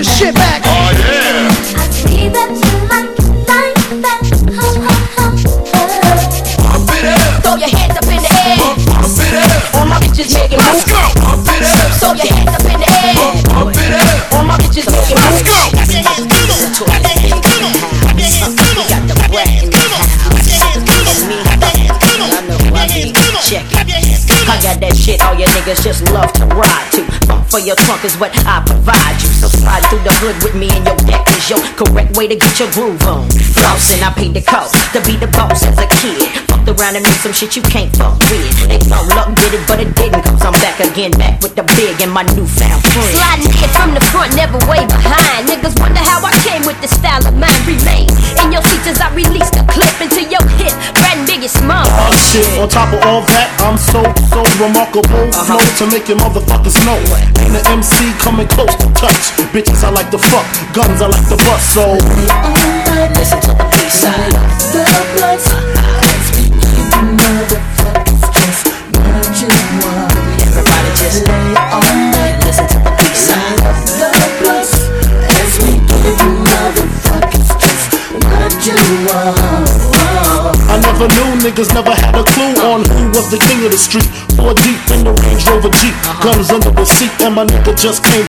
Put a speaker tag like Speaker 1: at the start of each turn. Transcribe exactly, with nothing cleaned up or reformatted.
Speaker 1: your shit back.
Speaker 2: Oh yeah.
Speaker 3: I see that you like, like that. Ho, ho, ho, ho.
Speaker 2: Pump it up.
Speaker 3: Throw your hands up in the air.
Speaker 2: Pump it up.
Speaker 3: All my bitches making
Speaker 2: Let's
Speaker 3: moves.
Speaker 2: go. Pump it up.
Speaker 3: Throw your hands up in the air.
Speaker 2: Pump it up.
Speaker 3: All my bitches making
Speaker 2: Let's
Speaker 3: moves.
Speaker 2: go.
Speaker 4: Got the brat in the house. Me, I know I need to check it. I got that shit all your niggas just love to ride to. Bump for your trunk is what I provide you. So slide through the hood with me and your deck is your correct way to get your groove on. Flossing, I paid the cost to be the boss as a kid. Fucked around and made some shit you can't fuck with. They thought luck did it, but it didn't. Cause I'm back again, back with the big and my newfound friend.
Speaker 3: Sliding it from the front, never way behind. Niggas wonder how I came with the style of mine. Remain in your seats as I release the clip into your hip. Brand biggest mom.
Speaker 1: Oh shit, on top of all that, I'm so, so remarkable. Flow to make your motherfuckers know. Ain't an M C coming close to touch. Bitches I like to fuck, guns I like to bust. So
Speaker 4: Listen to the B-side. Everybody just lay on that. Listen to the B-side.
Speaker 1: I never knew, niggas never had a clue on who was the king of the street. Four deep in the Range Rover Jeep, guns under the seat, and my nigga just came